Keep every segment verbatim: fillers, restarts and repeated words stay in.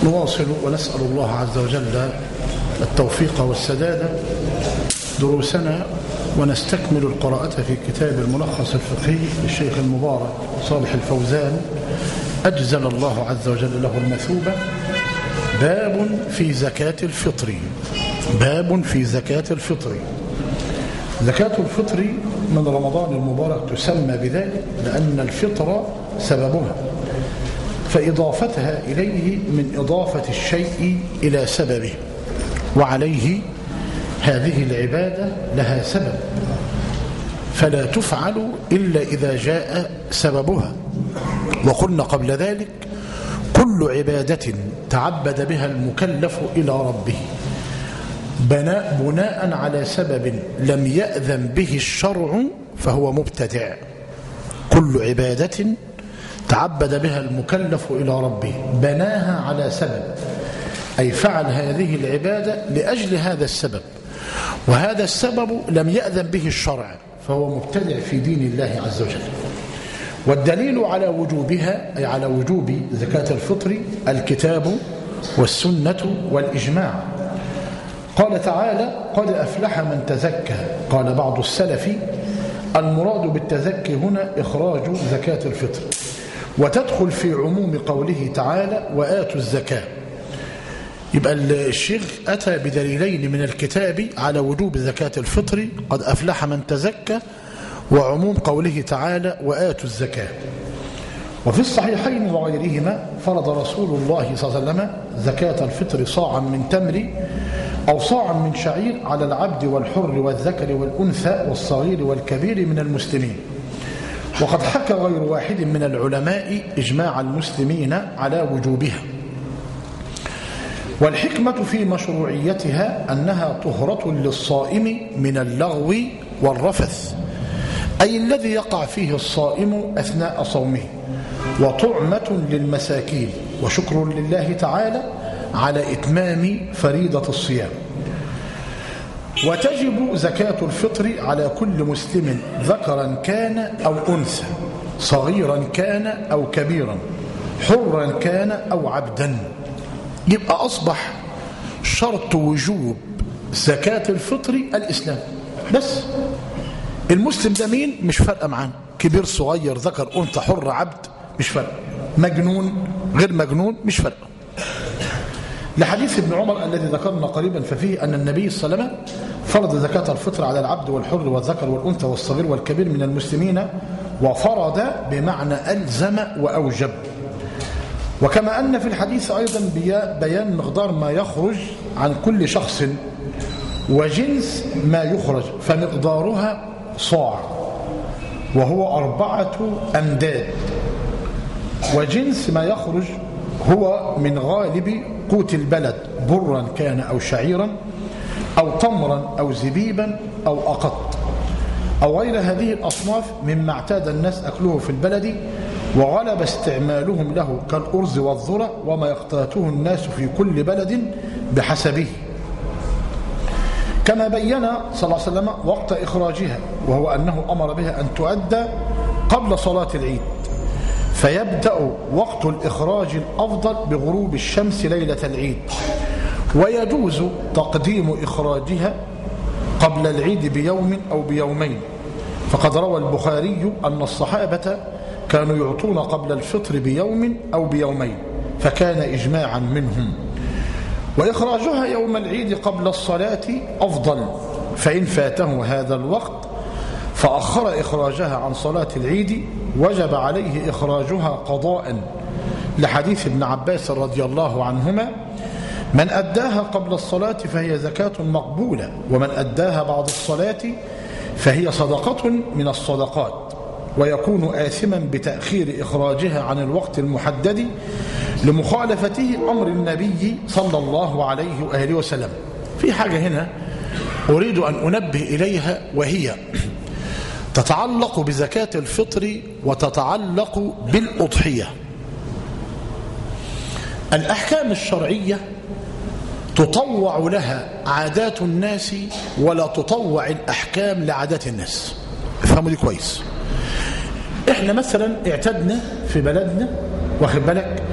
نواصل ونسأل الله عز وجل التوفيق والسداد دروسنا، ونستكمل القراءة في كتاب الملخص الفقهي للشيخ المبارك صالح الفوزان أجزل الله عز وجل له المثوبة. باب في زكاة الفطر. باب في زكاة الفطر. زكاة الفطر من رمضان المبارك تسمى بذلك لأن الفطر سببها، فإضافتها إليه من إضافة الشيء إلى سببه، وعليه هذه العبادة لها سبب، فلا تفعل إلا إذا جاء سببها. وقلنا قبل ذلك كل عبادة تعبد بها المكلف إلى ربه بناء, بناء على سبب لم يأذن به الشرع فهو مبتدع. كل عبادة تعبد بها المكلف إلى ربه بناها على سبب، أي فعل هذه العبادة لأجل هذا السبب، وهذا السبب لم يأذن به الشرع فهو مبتدع في دين الله عز وجل. والدليل على وجوبها أي على وجوب زكاة الفطر الكتاب والسنة والإجماع. قال تعالى: قد أفلح من تزكى. قال بعض السلف: المراد بالتزكي هنا إخراج زكاة الفطر، وتدخل في عموم قوله تعالى: وآتوا الزكاة. يبقى الشيخ أتى بدليلين من الكتاب على وجوب زكاة الفطر: قد أفلح من تزكى، وعموم قوله تعالى: وآتوا الزكاة. وفي الصحيحين وغيرهما فرض رسول الله صلى الله عليه وسلم زكاة الفطر صاعا من تمر أو صاعا من شعير على العبد والحر والذكر والأنثى والصغير والكبير من المسلمين. وقد حكى غير واحد من العلماء إجماع المسلمين على وجوبها. والحكمة في مشروعيتها أنها طهرة للصائم من اللغو والرفث، أي الذي يقع فيه الصائم أثناء صومه، وطعمة للمساكين، وشكر لله تعالى على إتمام فريضة الصيام. وتجب زكاة الفطر على كل مسلم ذكرا كان أو أنثى، صغيرا كان أو كبيرا، حرا كان أو عبدا. يبقى أصبح شرط وجوب زكاة الفطر الإسلام بس. المسلم ده مين؟ مش فارقة معاه، كبير صغير ذكر أنثى حر عبد، مش فارقة، مجنون غير مجنون، مش فارقة. لحديث ابن عمر الذي ذكرنا قريبا ففيه أن النبي صلى الله عليه وسلم فرض زكاة الفطر على العبد والحر والذكر والأنثى والصغير والكبير من المسلمين، وفرض بمعنى ألزم وأوجب. وكما أن في الحديث أيضا بيان مقدار ما يخرج عن كل شخص وجنس ما يخرج، فمقدارها صاع وهو أربعة أمداد، وجنس ما يخرج هو من غالب قوت البلد، برا كان أو شعيرا أو تمرا أو زبيبا أو أقط أو غير هذه الأصناف مما اعتاد الناس أكله في البلد وغلب استعمالهم له كالأرز والذرة وما يقتاته الناس في كل بلد بحسبه، كما بين صلى الله عليه وسلم وقت إخراجها، وهو أنه أمر بها أن تؤدى قبل صلاة العيد، فيبدأ وقت الإخراج الأفضل بغروب الشمس ليلة العيد، ويجوز تقديم إخراجها قبل العيد بيوم أو بيومين. فقد روى البخاري أن الصحابة كانوا يعطون قبل الفطر بيوم أو بيومين، فكان إجماعا منهم. وإخراجها يوم العيد قبل الصلاة أفضل، فإن فاته هذا الوقت فأخر إخراجها عن صلاة العيد وجب عليه إخراجها قضاء، لحديث ابن عباس رضي الله عنهما: من أداها قبل الصلاة فهي زكاة مقبولة، ومن أداها بعد الصلاة فهي صدقة من الصدقات، ويكون آثما بتأخير إخراجها عن الوقت المحدد لمخالفته أمر النبي صلى الله عليه وآله وسلم. في حاجة هنا أريد أن أنبه إليها، وهي تتعلق بزكاة الفطر وتتعلق بالأضحية. الأحكام الشرعية تطوع لها عادات الناس ولا تطوع الأحكام لعادات الناس. افهموا دي كويس. احنا مثلا اعتدنا في بلدنا، واخد بالك،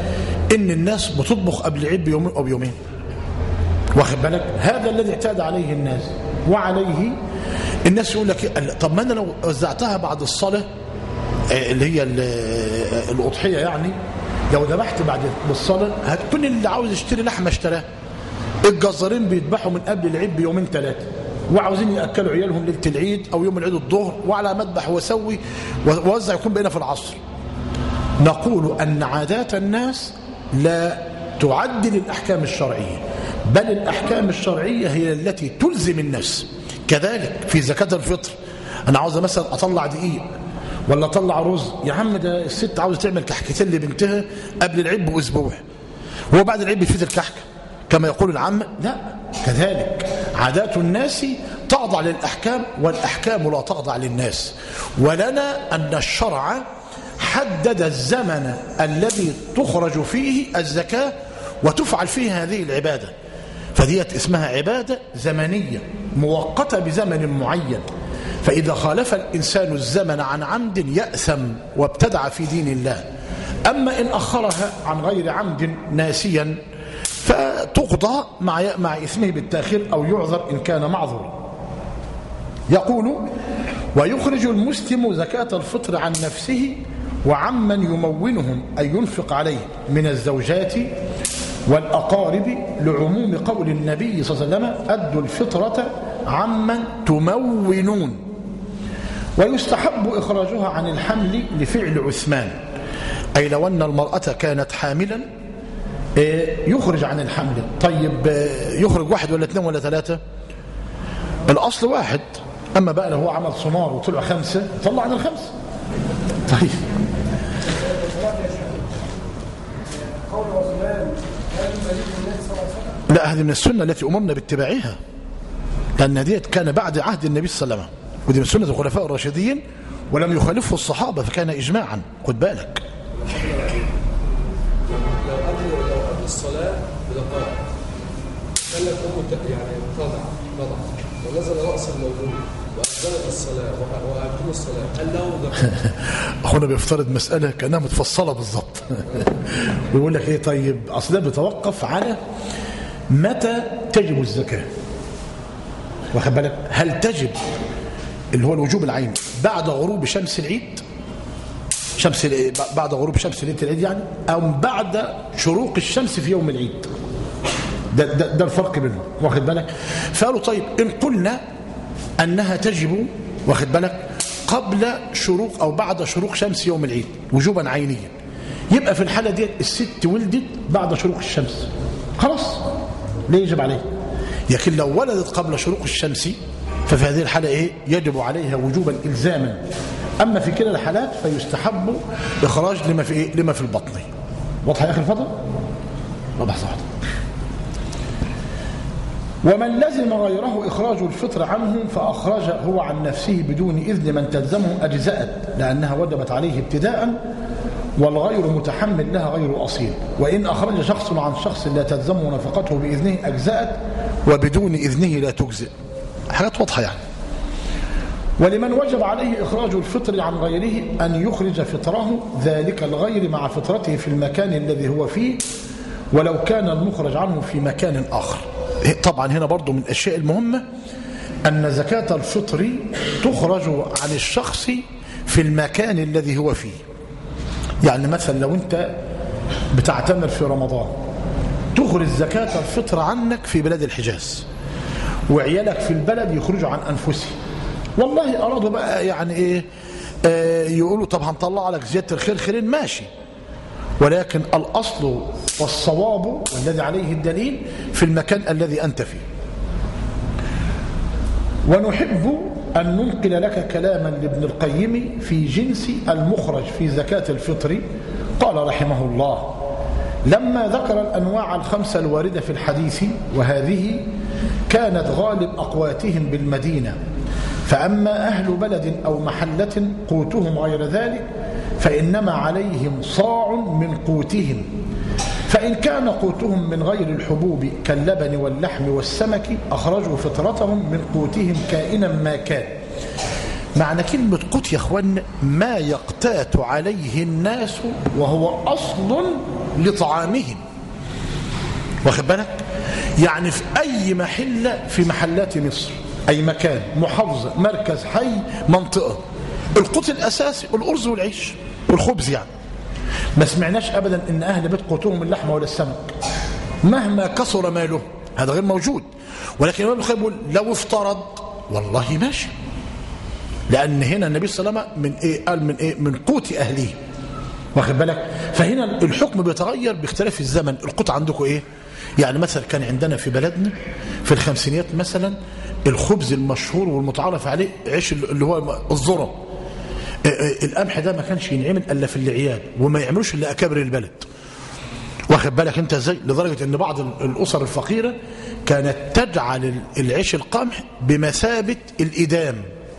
إن الناس بتطبخ قبل العيد بيومين أو بيومين، واخد بالك؟ هذا الذي اعتاد عليه الناس، وعليه الناس يقول لك طب ما أنا لو وزعتها بعد الصلاة اللي هي الأضحية، يعني لو ذبحت بعد الصلاة هتكون اللي عاوز يشتري لحمة اشتراه. الجزارين بيذبحوا من قبل العيد بيومين ثلاثة، وعاوزين يأكلوا عيالهم ليلة العيد أو يوم العيد الظهر، وعلى مذبح وسوي ووزع يكون بينا في العصر. نقول أن عادات الناس لا تعدل الأحكام الشرعية، بل الأحكام الشرعية هي التي تلزم الناس. كذلك في زكاة الفطر، أنا عاوز مثلا أطلع دقيق ولا أطلع رز، يا عم ده الست عاوزة تعمل كحكتين لبنتها قبل العيد بأسبوع، وهو بعد العيد بيفيد الكحكة كما يقول العامة. لا، كذلك عادات الناس تخضع للأحكام والأحكام لا تخضع للناس. ولنا أن الشرع حدد الزمن الذي تخرج فيه الزكاة وتفعل فيه هذه العبادة، فديت اسمها عبادة زمنية مؤقتة بزمن معين. فإذا خالف الإنسان الزمن عن عمد يأثم وابتدع في دين الله. أما إن أخرها عن غير عمد ناسيا فتقضى مع مع إثمه بالتأخير أو يعذر إن كان معذورا. يقول: ويخرج المسلم زكاة الفطر عن نفسه وعمن يمونهم أي ينفق عليه من الزوجات والأقارب، لعموم قول النبي صلى الله عليه وسلم: أدوا الفطرة عمن تمونون. ويستحب إخراجها عن الحمل لفعل عثمان، أي لو أن المرأة كانت حاملا يخرج عن الحمل. طيب يخرج واحد ولا اثنين ولا ثلاثة؟ الأصل واحد، أما بقى لو هو عمل صنار وطلع خمسة طلع عن الخمسة. طيب لا، هذه من السنة التي أمرنا باتباعها، لأن ديت كان بعد عهد النبي صلى الله عليه وسلم، ودي من سنة الخلفاء الراشدين ولم يخالفه الصحابة، فكان إجماعا. خد بالك لو قبل لو قبل الصلاة بدقائق كانت أمه يعني تضع تضع ونزل رأس الموضوع وأذنت الصلاة وأقيموا الصلاة، هل له دقائق؟ أخونا بيفترض مسألة كأنها متفصلة بالضبط. ويقول لك إيه؟ طيب أصل ده بيتوقف على متى تجب الزكاة، واخد بالك؟ هل تجب اللي هو الوجوب العيني بعد غروب شمس العيد، شمس بعد غروب شمس ليلة العيد يعني، أو بعد شروق الشمس في يوم العيد؟ ده, ده, ده الفرق بينهم، واخد بالك؟ فقالوا طيب إن قلنا أنها تجب، واخد بالك، قبل شروق أو بعد شروق شمس يوم العيد وجوبا عينيا، يبقى في الحالة دي الست ولدت بعد شروق الشمس، خلاص ليه يجب عليها؟ لكن لو ولدت قبل شروق الشمس ففي هذه الحالة إيه؟ يجب عليها وجوبا إلزاما. أما في كلا الحالات فيستحب إخراج لما في إيه؟ لما في البطن. واضح يا أخي الفضل؟ واضح صح. ومن لزم غيره إخراج الفطر عنه فأخرج هو عن نفسه بدون إذن من تلزمه أجزأت، لأنها وجبت عليه ابتداء، والغير متحمل لها غير أصيل. وإن أخرج شخص عن شخص لا تلزمه نفقته بإذنه أجزأت، وبدون إذنه لا تجزئ. حاجات واضحة يعني. ولمن وجب عليه إخراج الفطر عن غيره أن يخرج فطره ذلك الغير مع فطرته في المكان الذي هو فيه، ولو كان المخرج عنه في مكان آخر. طبعا هنا برضو من الأشياء المهمة أن زكاة الفطر تخرج عن الشخص في المكان الذي هو فيه. يعني مثلا لو أنت بتعتمر في رمضان تخرج زكاة الفطر عنك في بلاد الحجاز، وعيالك في البلد يخرجوا عن أنفسهم. والله أرادوا بقى يعني إيه آه يقولوا طب هنطلع لك زيادة الخير خيرين، ماشي، ولكن الأصل والصواب والذي عليه الدليل في المكان الذي أنت فيه. ونحب أن ننقل لك كلاما لابن القيم في جنس المخرج في زكاة الفطر. قال رحمه الله: لما ذكر الأنواع الخمسة الواردة في الحديث، وهذه كانت غالب أقواتهم بالمدينة، فأما أهل بلد أو محلة قوتهم غير ذلك فإنما عليهم صاع من قوتهم، فإن كان قوتهم من غير الحبوب كاللبن واللحم والسمك أخرجوا فطرتهم من قوتهم كائنا ما كان. معنى كلمة قوت يا أخوان ما يقتات عليه الناس وهو أصل لطعامهم. واخد بالك؟ يعني في أي محلة في محلات مصر، أي مكان، محافظة، مركز، حي، منطقة، القوت الأساسي الأرز والعيش والخبز. يعني ما سمعناش أبدا إن أهل بيت قوتهم اللحمة ولا السمك مهما كثر ماله، هذا غير موجود. ولكن الإمام البخاري بيقول لو افترض والله ماشي، لأن هنا النبي صلى الله عليه وسلم من إيه؟ قال من إيه؟ من قوت أهله. واخد بالك؟ فهنا الحكم بيتغير باختلاف الزمن. القوت عندكم إيه؟ يعني مثلا كان عندنا في بلدنا في الخمسينيات مثلا الخبز المشهور والمتعارف عليه عيش اللي هو الذرة. القمح ده ما كانش ينعمل الا في العياد، وما يعملوش الا اكابر البلد. واخد بالك انت ازاي؟ لدرجه ان بعض الاسر الفقيره كانت تجعل العيش القمح بمثابه الادام.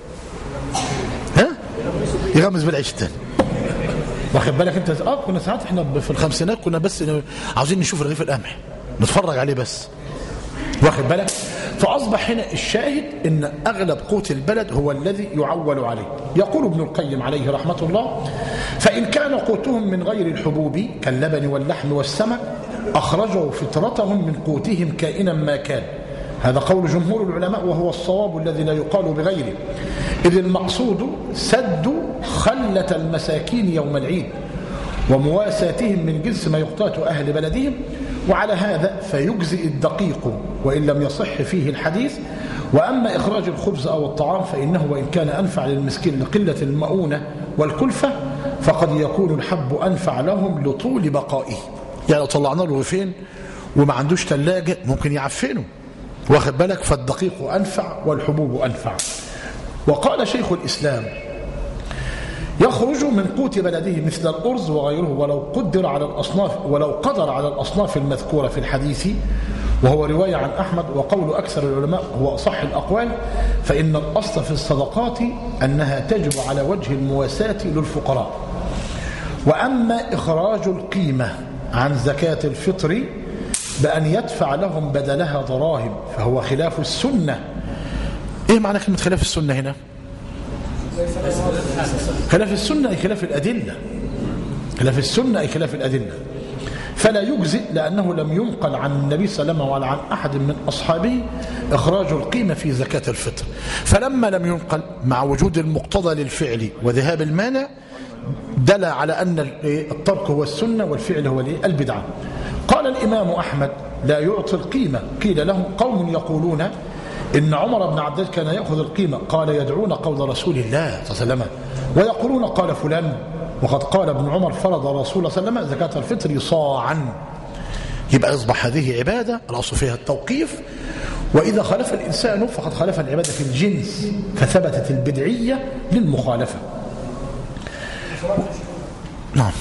ها؟ يغمز بالعيش الثاني. واخد بالك انت اه كنا ساعات احنا في الخمسينات كنا بس عاوزين نشوف رغيف القمح نتفرج عليه بس. واخد بالك؟ فأصبح هنا الشاهد إن أغلب قوت البلد هو الذي يعول عليه. يقول ابن القيم عليه رحمة الله: فإن كان قوتهم من غير الحبوب كاللبن واللحم والسمك أخرجوا فطرتهم من قوتهم كائنا ما كان. هذا قول جمهور العلماء وهو الصواب الذي لا يقال بغيره، إذ المقصود سد خلة المساكين يوم العيد ومواساتهم من جنس ما يقتات أهل بلدهم. وعلى هذا فيجزئ الدقيق وإن لم يصح فيه الحديث. وأما إخراج الخبز أو الطعام فإنه وإن كان أنفع للمسكين لقلة المؤونة والكلفة فقد يكون الحب أنفع لهم لطول بقائه. يعني لو طلعنا له رغيفين وما عندوش ثلاجة ممكن يعفنه. واخد بالك؟ فالدقيق أنفع والحبوب أنفع. وقال شيخ الإسلام: يخرج من قوت بلده مثل الأرز وغيره ولو قدر على الأصناف ولو قدر على الأصناف المذكورة في الحديث، وهو رواية عن أحمد وقول أكثر العلماء هو أصح الأقوال. فإن الأصل في الصدقات أنها تجب على وجه المواساة للفقراء. وأما إخراج القيمة عن زكاة الفطر بأن يدفع لهم بدلها دراهم فهو خلاف السنة. إيه معنى كلمة خلاف السنة هنا؟ خلاف السنة أي خلاف الأدلة. خلاف السنة أي خلاف الأدلة. فلا يجزئ لأنه لم ينقل عن النبي صلى الله عليه وسلم ولا عن أحد من أصحابه إخراج القيمة في زكاة الفطر. فلما لم ينقل مع وجود المقتضى للفعل وذهاب المانع دل على أن الترك هو السنة والفعل هو البدعة. قال الإمام أحمد: لا يعطي القيمة. قيل لهم: قوم يقولون إن عمر بن عبد الله كان يأخذ القيمة. قال: يدعون قول رسول الله صلى الله عليه وسلم ويقولون قال فلان، وقد قال ابن عمر فرض رسول الله صلى الله عليه وسلم زكاة الفطر صاعا. يبقى يصبح هذه عبادة الأصل فيها التوقيف، وإذا خالف الإنسان فقد خالف العبادة في الجنس فثبتت البدعية للمخالفة. نعم.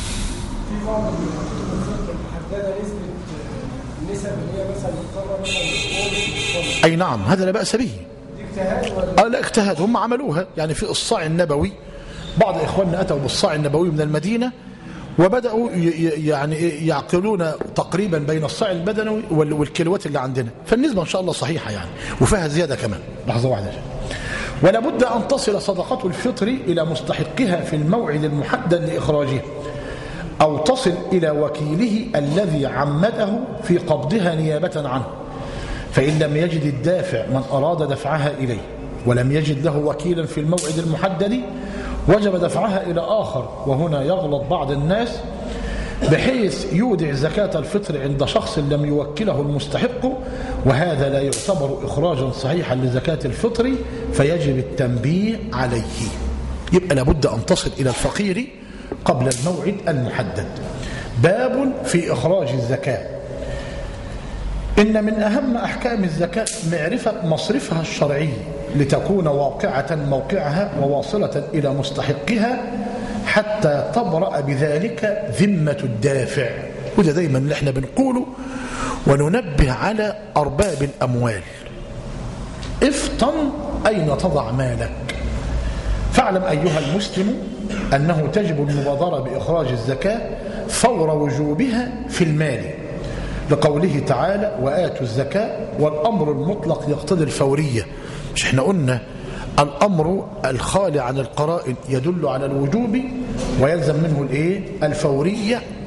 أي نعم، هذا لا بأس به. آه لا اجتهاد، هم عملوها يعني في الصاع النبوي. بعض إخواننا أتوا بالصاع النبوي من المدينة وبدأوا يعني يعقلون تقريبا بين الصاع البدنوي والكيلوات اللي عندنا، فالنسبة إن شاء الله صحيحة يعني، وفيها زيادة كمان. لحظة واحدة. ولا بد أن تصل صدقة الفطر إلى مستحقها في الموعد المحدد لإخراجها، أو تصل إلى وكيله الذي عمده في قبضها نيابة عنه. فإن لم يجد الدافع من أراد دفعها إليه ولم يجد له وكيلا في الموعد المحدد وجب دفعها إلى آخر. وهنا يغلط بعض الناس بحيث يودع زكاة الفطر عند شخص لم يوكله المستحق، وهذا لا يعتبر إخراجا صحيحا لزكاة الفطر فيجب التنبيه عليه. يبقى لابد أن تصل إلى الفقير قبل الموعد المحدد. باب في إخراج الزكاة. إن من أهم أحكام الزكاة معرفة مصرفها الشرعي لتكون واقعة موقعها وواصلة إلى مستحقها حتى تبرأ بذلك ذمة الدافع. وده دايما اللي احنا بنقوله وننبه على أرباب الأموال: افطن أين تضع مالك. فاعلم أيها المسلم أنه تجب المبادرة بإخراج الزكاة فور وجوبها في المال، لقوله تعالى: وآتوا الزكاة. والأمر المطلق يقتضي الفورية. مش احنا قلنا الأمر الخالي عن القرائن يدل على الوجوب ويلزم منه الايه؟ الفورية.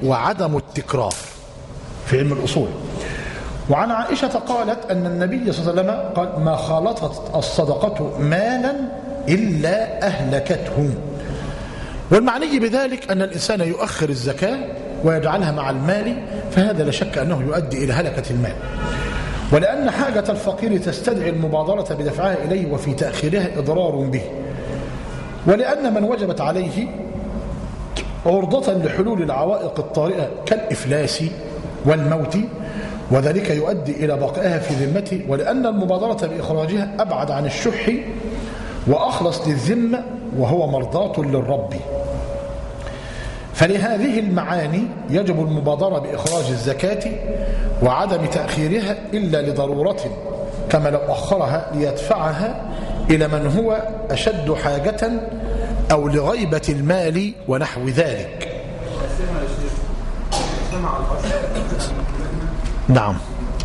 وعدم التكرار في علم الأصول. وعن عائشة قالت أن النبي صلى الله عليه وسلم قال ما خالطت الصدقة مالا إلا أهلكته. والمعني بذلك أن الإنسان يؤخر الزكاة ويجعلها مع المال، فهذا لا شك أنه يؤدي إلى هلكة المال، ولأن حاجة الفقير تستدعي المبادرة بدفعها إليه وفي تأخيرها إضرار به، ولأن من وجبت عليه عرضة لحلول العوائق الطارئة كالإفلاس والموت، وذلك يؤدي إلى بقائها في ذمته، ولأن المبادرة بإخراجها أبعد عن الشح وأخلص للذمة وهو مرضاة للرب. فلهذه المعاني يجب المبادرة بإخراج الزكاة وعدم تأخيرها إلا لضرورة، كما لو أخرها ليدفعها إلى من هو أشد حاجة أو لغيبة المال ونحو ذلك. نعم.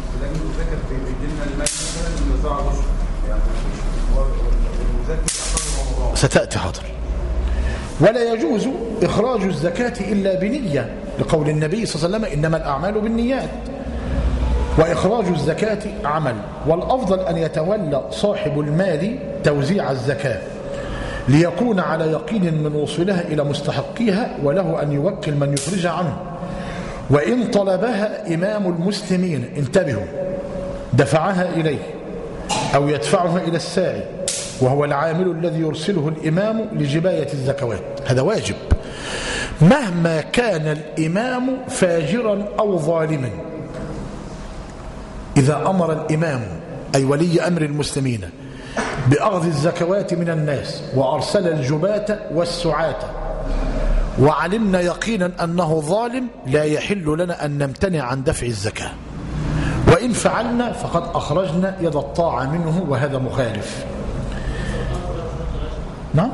ستأتي حاضر. ولا يجوز إخراج الزكاة إلا بنية، لقول النبي صلى الله عليه وسلم إنما الأعمال بالنيات، وإخراج الزكاة عمل، والأفضل أن يتولى صاحب المال توزيع الزكاة ليكون على يقين من وصولها إلى مستحقيها، وله أن يوكل من يخرج عنه، وإن طلبها إمام المسلمين انتبهوا دفعها إليه أو يدفعها إلى الساعي وهو العامل الذي يرسله الإمام لجباية الزكوات، هذا واجب مهما كان الإمام فاجرا أو ظالما. إذا أمر الإمام أي ولي أمر المسلمين بأخذ الزكوات من الناس وأرسل الجباة والسعاة وعلمنا يقينا أنه ظالم، لا يحل لنا أن نمتنع عن دفع الزكاة، وإن فعلنا فقد أخرجنا يد الطاعة منه، وهذا مخالف. نعم،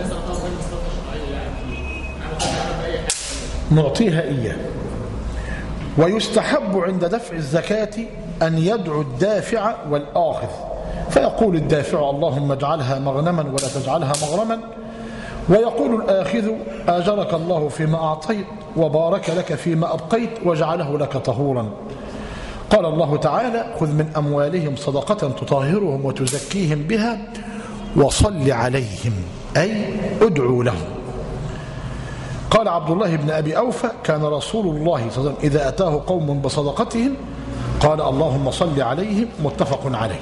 نعطيها إياه. ويستحب عند دفع الزكاة أن يدعو الدافع والآخذ، فيقول الدافع اللهم اجعلها مغنما ولا تجعلها مغرما، ويقول الآخذ آجرك الله فيما أعطيت وبارك لك فيما أبقيت وجعله لك طهورا. قال الله تعالى خذ من أموالهم صدقة تطهرهم وتزكيهم بها وصل عليهم، أي ادعوا لهم. قال عبد الله بن أبي أوفى كان رسول الله صلى الله عليه وسلم إذا أتاه قوم بصدقتهم قال اللهم صل عليهم، متفق عليه.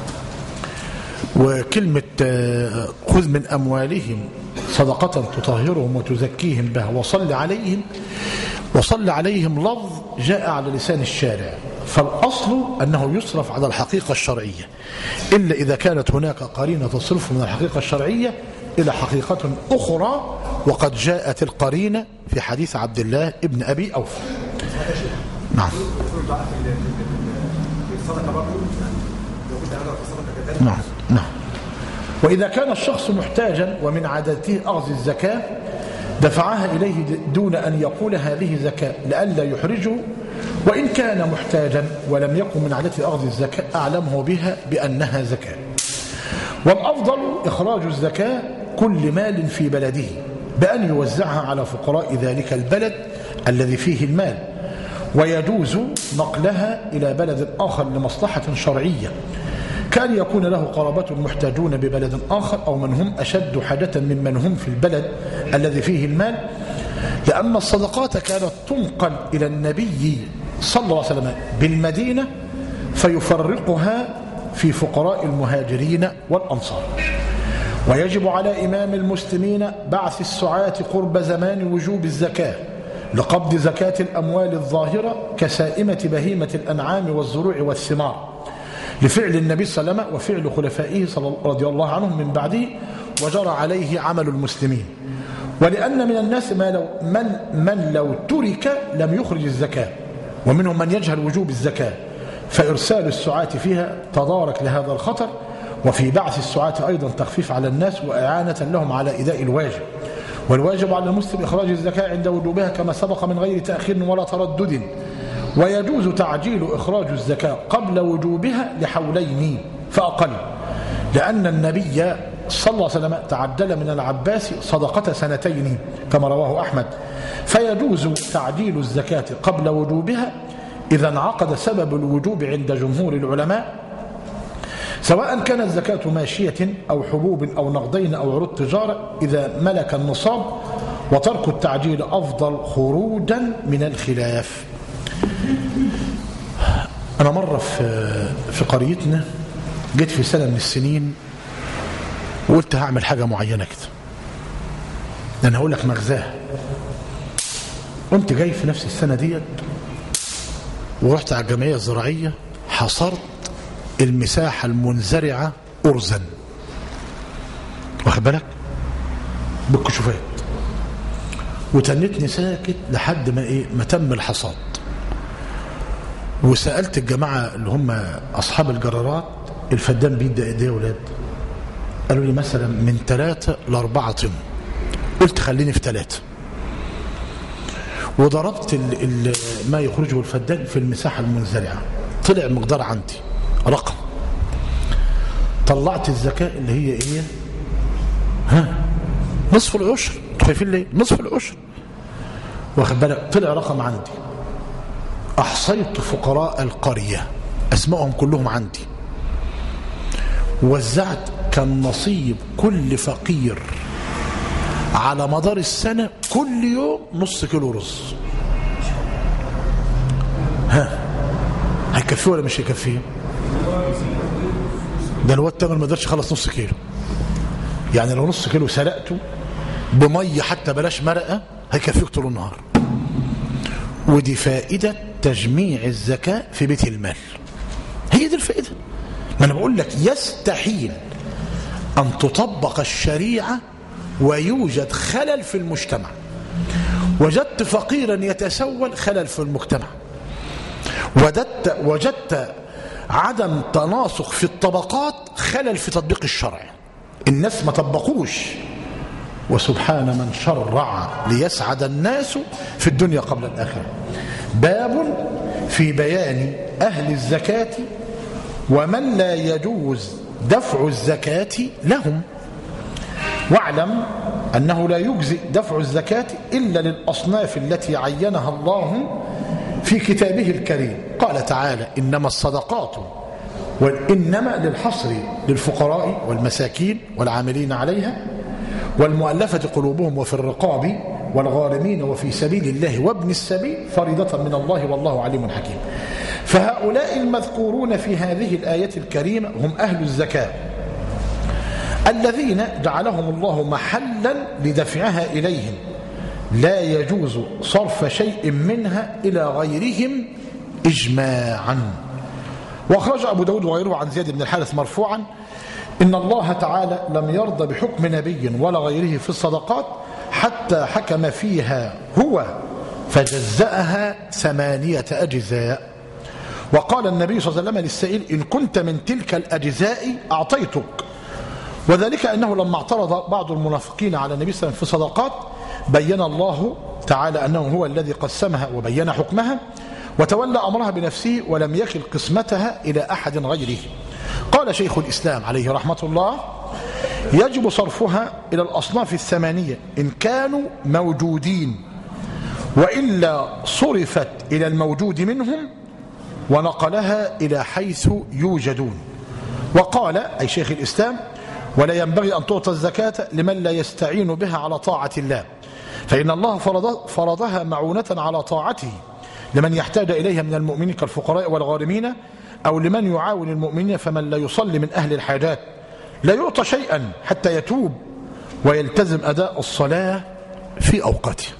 وكلمة خذ من أموالهم صدقة تطهرهم وتزكيهم بها وصل عليهم، وصل عليهم لفظ جاء على لسان الشارع، فالأصل أنه يصرف على الحقيقة الشرعية، إلا إذا كانت هناك قرينة تصرف من الحقيقة الشرعية إلى حقيقة أخرى، وقد جاءت القرينة في حديث عبد الله ابن أبي أوفى. نعم. نعم نعم. وإذا كان الشخص محتاجا ومن عادته أخذ الزكاة دفعها إليه دون أن يقول هذه زكاة لئلا يحرجه، وإن كان محتاجا ولم يكن من عادته أخذ الزكاة أعلمه بها بأنها زكاة. والأفضل إخراج الزكاة كل مال في بلده بأن يوزعها على فقراء ذلك البلد الذي فيه المال، ويجوز نقلها إلى بلد آخر لمصلحة شرعية، كان يكون له قرابة محتاجون ببلد آخر أو من هم أشد حاجة ممن هم في البلد الذي فيه المال، لأن الصدقات كانت تنقل إلى النبي صلى الله عليه وسلم بالمدينة فيفرقها في فقراء المهاجرين والأنصار. ويجب على إمام المسلمين بعث السعاة قرب زمان وجوب الزكاة لقبض زكاة الأموال الظاهرة كسائمة بهيمة الأنعام والزروع والثمار، لفعل النبي صلى الله عليه وسلم وفعل خلفائه رضي الله عنهم من بعده، وجرى عليه عمل المسلمين. ولأن من الناس ما لو من, من لو ترك لم يخرج الزكاة، ومنهم من يجهل وجوب الزكاة، فإرسال السعاة فيها تدارك لهذا الخطر، وفي بعث السعاة أيضا تخفيف على الناس وإعانة لهم على إداء الواجب. والواجب على المسلم إخراج الزكاة عند وجوبها كما سبق من غير تأخير ولا تردد، ويجوز تعجيل إخراج الزكاة قبل وجوبها لحولين فأقل، لأن النبي صلى الله عليه وسلم تعجل من العباس صدقة سنتين كما رواه أحمد، فيجوز تعجيل الزكاة قبل وجوبها إذا انعقد سبب الوجوب عند جمهور العلماء، سواء كانت الزكاة ماشية أو حبوب أو نقدين أو عروض تجارة إذا ملك النصاب، وترك التعجيل أفضل خروجا من الخلاف. أنا مرة في في قريتنا جيت في سنة من السنين وقلت هعمل حاجة معينة كده، أنا هقول لك مغزاها. قمت جاي في نفس السنة ديت ورحت على الجمعية الزراعية، حصرت المساحة المنزرعة أرزا، واخد بالك، بالكشوفات، وتنتني ساكت لحد ما ايه ما تم الحصاد. وسألت الجماعة اللي هم أصحاب الجرارات الفدان بيدي ايديه يا ولاد؟ قالوا لي مثلا من ثلاثة لأربعة طن. قلت خليني في ثلاثة، وضربت ال ال ما يخرجه الفدان في المساحة المنزرعة، طلع مقدار عندي رقم. طلعت الزكاة اللي هي ايه؟ ها نصف العشر. انتوا خايفين ليه؟ نصف العشر، واخد بالك. طلع رقم عندي. احصيت فقراء القرية اسمائهم كلهم عندي، وزعت كان نصيب كل فقير على مدار السنة كل يوم نص كيلو رز. ها هيكفيه ولا مش هيكفيه؟ ده الواد تامر ما قدرش يخلص نص كيلو. يعني لو نص كيلو سلقته بميه حتى بلاش مرقه هيكفيك طول النهار. ودي فائده تجميع الزكاه في بيت المال، هي دي الفائده. ما انا بقول لك يستحيل ان تطبق الشريعه ويوجد خلل في المجتمع. وجدت فقيرا يتسول، خلل في المجتمع. وجدت وجدت عدم تناسق في الطبقات، خلل في تطبيق الشرع. الناس ما طبقوش. وسبحان من شرع ليسعد الناس في الدنيا قبل الآخرة. باب في بيان أهل الزكاة ومن لا يجوز دفع الزكاة لهم. واعلم أنه لا يجزئ دفع الزكاة إلا للأصناف التي عينها الله في كتابه الكريم. قال تعالى إنما الصدقات، وإنما للحصر للفقراء والمساكين والعاملين عليها والمؤلفة قلوبهم وفي الرقاب والغارمين وفي سبيل الله وابن السبيل فريضة من الله والله عليم حكيم. فهؤلاء المذكورون في هذه الآية الكريمة هم أهل الزكاة الذين جعلهم الله محلا لدفعها إليهم، لا يجوز صرف شيء منها إلى غيرهم إجماعا. وأخرج أبو داود وغيره عن زياد بن الحارث مرفوعا إن الله تعالى لم يرضى بحكم نبي ولا غيره في الصدقات حتى حكم فيها هو فجزأها ثمانية أجزاء. وقال النبي صلى الله عليه وسلم للسائل إن كنت من تلك الأجزاء أعطيتك. وذلك أنه لما اعترض بعض المنافقين على النبي صلى الله عليه وسلم في صدقات بين الله تعالى أنه هو الذي قسمها وبين حكمها وتولى أمرها بنفسه ولم يكل قسمتها إلى أحد غيره. قال شيخ الإسلام عليه رحمة الله يجب صرفها إلى الأصناف الثمانية إن كانوا موجودين، وإلا صرفت إلى الموجود منهم ونقلها إلى حيث يوجدون. وقال أي شيخ الإسلام ولا ينبغي أن تعطى الزكاة لمن لا يستعين بها على طاعة الله، فإن الله فرض فرضها معونة على طاعته لمن يحتاج إليها من المؤمنين كالفقراء والغارمين، أو لمن يعاون المؤمنين. فمن لا يصلي من أهل الحاجات لا يعطى شيئا حتى يتوب ويلتزم أداء الصلاة في أوقاتها.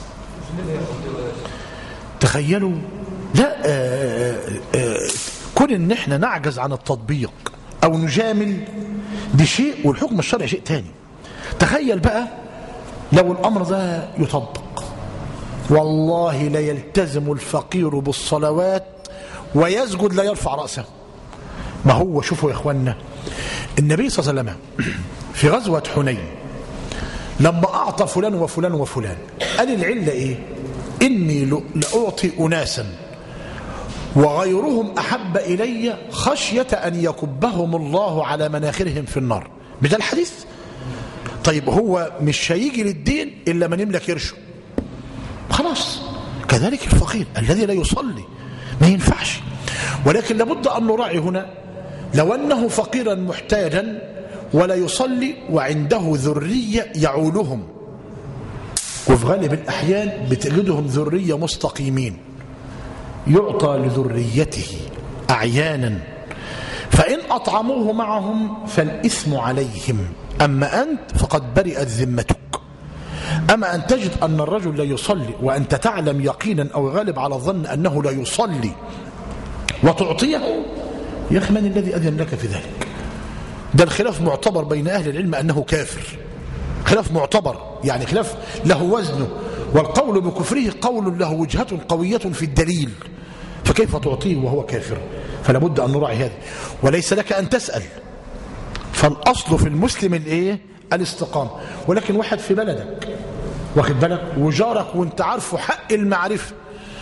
تخيلوا، لا آآ آآ كون ان احنا نعجز عن التطبيق او نجامل دي شيء والحكم الشرعي شيء تاني. تخيل بقى لو الامر ده يطبق، والله لا يلتزم الفقير بالصلوات ويسجد لا يرفع رأسه. ما هو شوفوا يا اخوانا النبي صلى الله عليه وسلم في غزوة حنين لما اعطى فلان وفلان وفلان قال العلة ايه؟ اني لأعطي اناسا وغيرهم أحب إلي خشية أن يكبهم الله على مناخرهم في النار. بده الحديث. طيب هو مش هيجي للدين إلا من يملك يرشه، خلاص. كذلك الفقير الذي لا يصلي ما ينفعش. ولكن لابد أن نراعي هنا لو أنه فقيرا محتاجا ولا يصلي وعنده ذرية يعولهم، وفي غالب الأحيان بتجدهم ذرية مستقيمين، يعطى لذريته أعيانا، فإن أطعموه معهم فالإثم عليهم، أما أنت فقد برئت ذمتك. أما أن تجد أن الرجل لا يصلي وأنت تعلم يقينا أو غالب على الظن أنه لا يصلي وتعطيه، يا من الذي أذن لك في ذلك؟ ده الخلاف معتبر بين أهل العلم أنه كافر، خلاف معتبر يعني خلاف له وزنه، والقول بكفره قول له وجهة قوية في الدليل، فكيف تعطيه وهو كافر؟ فلا بد أن نراعي هذا، وليس لك أن تسأل، فالأصل في المسلم الايه؟ الاستقامة. ولكن واحد في بلدك واخد بالك وجارك وانت عارفه حق المعرفة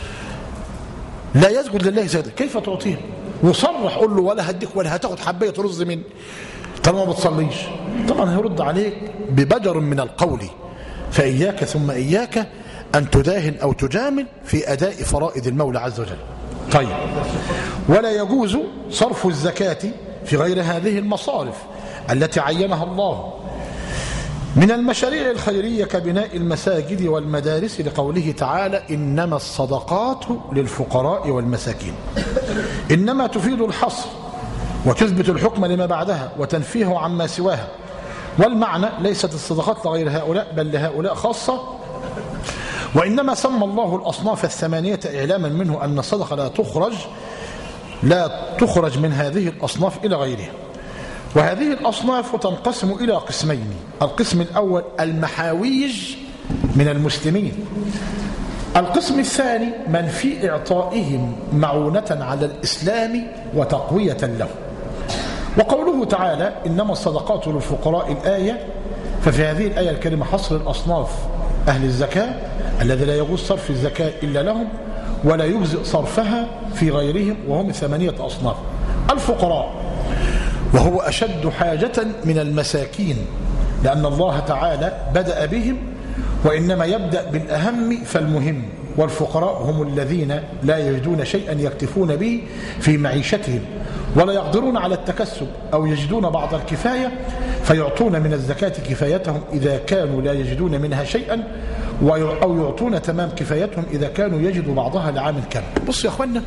لا يسجد لله سجدا، كيف تعطيه؟ وصرح قول له ولا هديك ولا هتاخد حبايه رز مني طالما ما بتصليش، طبعا هيرد عليك ببجر من القول. فإياك ثم إياك أن تداهن أو تجامل في أداء فرائض المولى عز وجل. طيب، ولا يجوز صرف الزكاة في غير هذه المصارف التي عينها الله من المشاريع الخيرية كبناء المساجد والمدارس، لقوله تعالى إنما الصدقات للفقراء والمساكين. إنما تفيد الحصر وتثبت الحكم لما بعدها وتنفيه عما سواها، والمعنى ليست الصدقات لغير هؤلاء بل لهؤلاء خاصة. وإنما سمى الله الأصناف الثمانية إعلاما منه أن الصدقة لا تخرج لا تخرج من هذه الأصناف إلى غيرها. وهذه الأصناف تنقسم إلى قسمين: القسم الأول المحاويج من المسلمين، القسم الثاني من في إعطائهم معونة على الإسلام وتقوية له. وقوله تعالى إنما الصدقات للفقراء الآية، ففي هذه الآية الكريمة حصر الأصناف أهل الزكاة الذي لا يجوز صرف الزكاة إلا لهم ولا يجزئ صرفها في غيرهم، وهم ثمانية أصناف. الفقراء وهو أشد حاجة من المساكين، لأن الله تعالى بدأ بهم وإنما يبدأ بالأهم فالمهم. والفقراء هم الذين لا يجدون شيئا يكتفون به في معيشتهم ولا يقدرون على التكسب أو يجدون بعض الكفاية فيعطون من الزكاة كفايتهم إذا كانوا لا يجدون منها شيئا، أو يعطون تمام كفايتهم إذا كانوا يجدوا بعضها لعام كامل. بصوا يا أخوانا،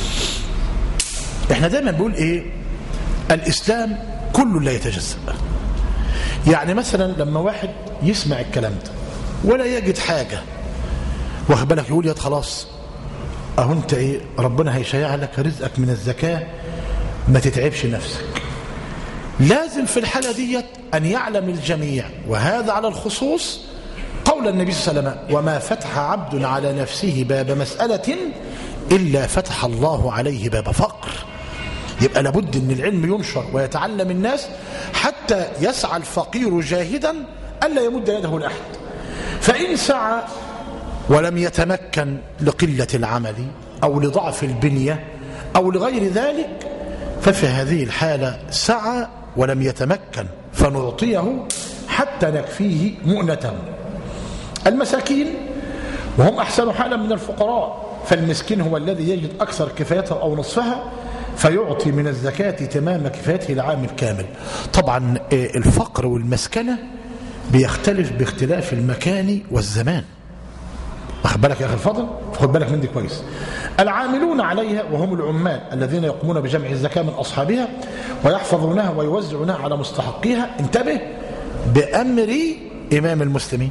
احنا دايما بنقول إيه؟ الإسلام كله لا يتجزأ. يعني مثلا لما واحد يسمع الكلام ده ولا يجد حاجة واخد بالك يقول يا خلاص اهو انت ايه ربنا هيشيع لك رزقك من الزكاة ما تتعبش نفسك. لازم في الحالة ديت أن يعلم الجميع، وهذا على الخصوص، قول النبي صلى الله عليه وسلم: وما فتح عبد على نفسه باب مسألة إلا فتح الله عليه باب فقر. يبقى لابد أن العلم ينشر ويتعلم الناس حتى يسعى الفقير جاهدا ألا يمد يده لأحد. فإن سعى ولم يتمكن لقلة العمل أو لضعف البنية أو لغير ذلك، ففي هذه الحالة سعى ولم يتمكن فنعطيه حتى نكفيه مؤنته. المساكين وهم أحسن حالا من الفقراء، فالمسكين هو الذي يجد أكثر كفايته أو نصفها فيعطي من الزكاة تمام كفايته العام الكامل. طبعا الفقر والمسكنة بيختلف باختلاف المكان والزمان. واخد بالك يا أخي الفضل؟ خد بالك من دي كويس. العاملون عليها وهم العمال الذين يقومون بجمع الزكاة من أصحابها ويحفظونها ويوزعونها على مستحقيها، انتبه، بأمر إمام المسلمين،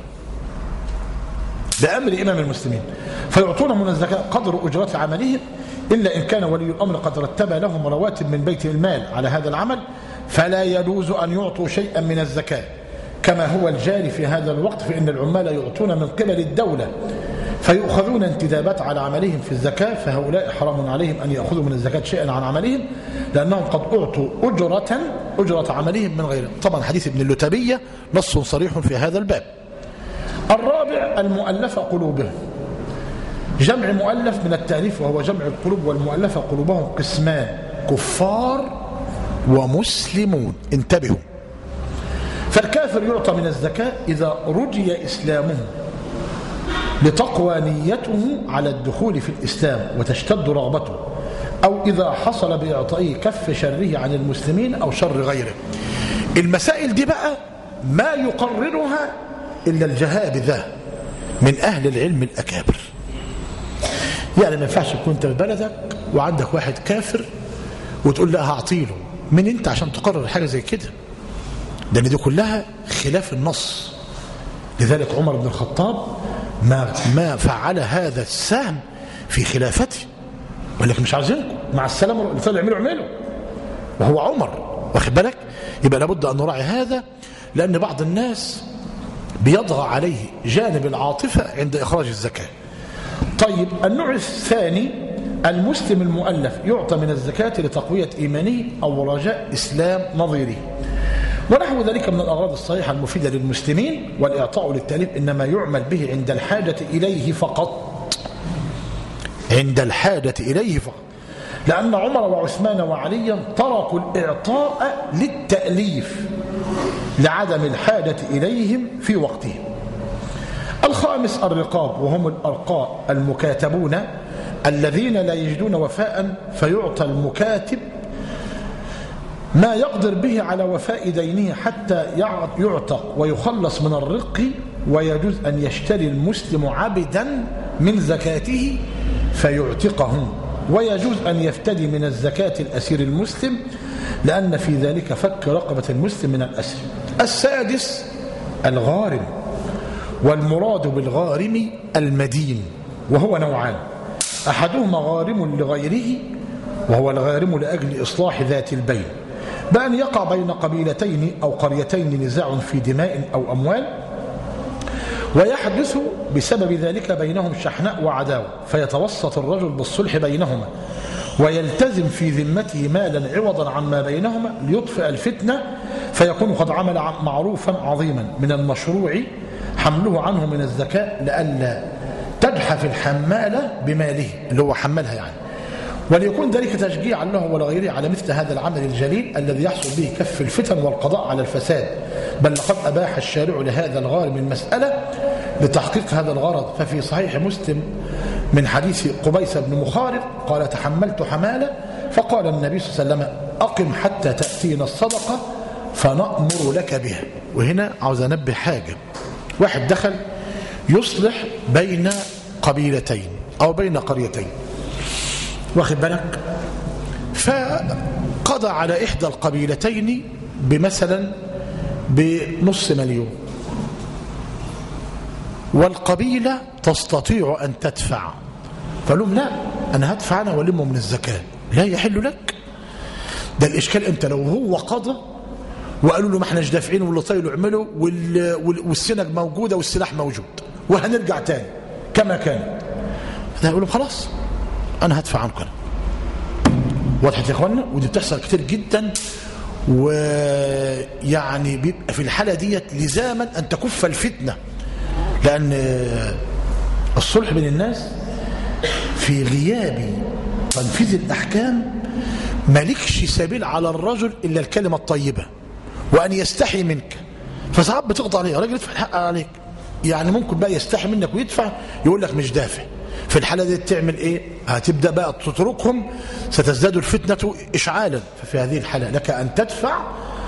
بأمر إمام المسلمين، فيعطون من الزكاة قدر أجرة عملهم، إلا إن كان ولي الأمر قد رتب لهم رواتب من بيت المال على هذا العمل، فلا يجوز أن يعطوا شيئا من الزكاة كما هو الجاري في هذا الوقت، فإن العمال يعطون من قبل الدولة فيؤخذون انتدابات على عملهم في الزكاة، فهؤلاء حرام عليهم أن يأخذوا من الزكاة شيئا عن عملهم لأنهم قد أعطوا أجرة أجرة عملهم من غيره. طبعا حديث ابن اللتبية نص صريح في هذا الباب. الرابع المؤلفة قلوبهم، جمع مؤلف من التأليف وهو جمع القلوب، والمؤلفة قلوبهم قسمان: كفار ومسلمون. انتبهوا، فالكافر يعطى من الزكاة إذا رجي إسلامه لتقوى نيته على الدخول في الإسلام وتشتد رغبته، أو إذا حصل بإعطائه كف شره عن المسلمين أو شر غيره. المسائل دي بقى ما يقررها إلا الجهابذة من أهل العلم الأكابر. يعني ما ينفعش تكون انت في بلدك وعندك واحد كافر وتقول لا هعطيله. من انت عشان تقرر حاجة زي كده؟ لأن دي كلها خلاف النص. لذلك عمر بن الخطاب ما ما فعل هذا السهم في خلافته، قال لك مش عايزينكم، مع السلامه، اللي طلع يعملوا اعملوا، وهو عمر، واخد بالك؟ يبقى لابد ان نراعي هذا، لأن بعض الناس بيضغى عليه جانب العاطفة عند إخراج الزكاة. طيب النوع الثاني المسلم المؤلف يعطى من الزكاة لتقوية إيمانه أو رجاء إسلام نظيره ونحو ذلك من الأغراض الصحيحة المفيدة للمسلمين. والإعطاء للتأليف إنما يعمل به عند الحاجة إليه فقط، عند الحاجة إليه فقط، لأن عمر وعثمان وعليا تركوا الإعطاء للتأليف لعدم الحاجة إليهم في وقتهم. الخامس الرقاب، وهم الأرقاء المكاتبون الذين لا يجدون وفاء، فيعطى المكاتب ما يقدر به على وفاء دينه حتى يعتق ويخلص من الرق. ويجوز أن يشتري المسلم عبدا من زكاته فيعتقه، ويجوز أن يفتدي من الزكاة الأسير المسلم، لأن في ذلك فك رقبة المسلم من الأسر. السادس الغارم، والمراد بالغارم المدين، وهو نوعان: أحدهما غارم لغيره، وهو الغارم لأجل إصلاح ذات البين، بأن يقع بين قبيلتين أو قريتين نزاع في دماء أو أموال، ويحدث بسبب ذلك بينهم شحناء وعداوة، فيتوسط الرجل بالصلح بينهما ويلتزم في ذمته مالا عوضا عما بينهما ليطفئ الفتنة، فيكون قد عمل معروفا عظيما من المشروع حمله عنه من الزكاة لئلا تجحف الحمالة بماله اللي هو حملها يعني، وليكون ذلك تشجيعا له ولغيره على مثل هذا العمل الجليل الذي يحصل به كف الفتن والقضاء على الفساد. بل لقد أباح الشارع لهذا الغارم المسألة لتحقيق هذا الغرض. ففي صحيح مسلم من حديث قبيس بن مخارق قال: تحملت حمالة فقال النبي صلى الله عليه وسلم: أقم حتى تأتينا الصدقة فنأمر لك بها. وهنا عاوز أنبه حاجة: واحد دخل يصلح بين قبيلتين أو بين قريتين، واخد بالك، فقضى على إحدى القبيلتين بمثلا بنص مليون، والقبيلة تستطيع أن تدفع، فقالوا لا أنا هدفع أنا ولمه من الزكاة. لا يحل لك. ده الإشكال أنت لو هو قضى وقالوا له ما احناش دافعين واللي طايلوا اعملوا والسنج موجودة والسلاح موجود وهنرجع تاني كما كان، ده يقول لهم خلاص أنا هدفع عنكم. وضحت يا إخوانا؟ ودي بتحصل كتير جدا، ويعني بيبقى في الحالة ديت لزاما أن تكف الفتنة، لأن الصلح بين الناس في غياب تنفيذ الأحكام مالكش سبيل على الرجل إلا الكلمة الطيبة وأن يستحي منك، فساعات بتقضى عليه راجل يدفع الحق عليك، يعني ممكن بقى يستحي منك ويدفع يقول لك مش دافع. في الحالة دي تعمل إيه؟ هتبدأ بقى تتركهم، ستزداد الفتنة إشعالا. ففي هذه الحالة لك أن تدفع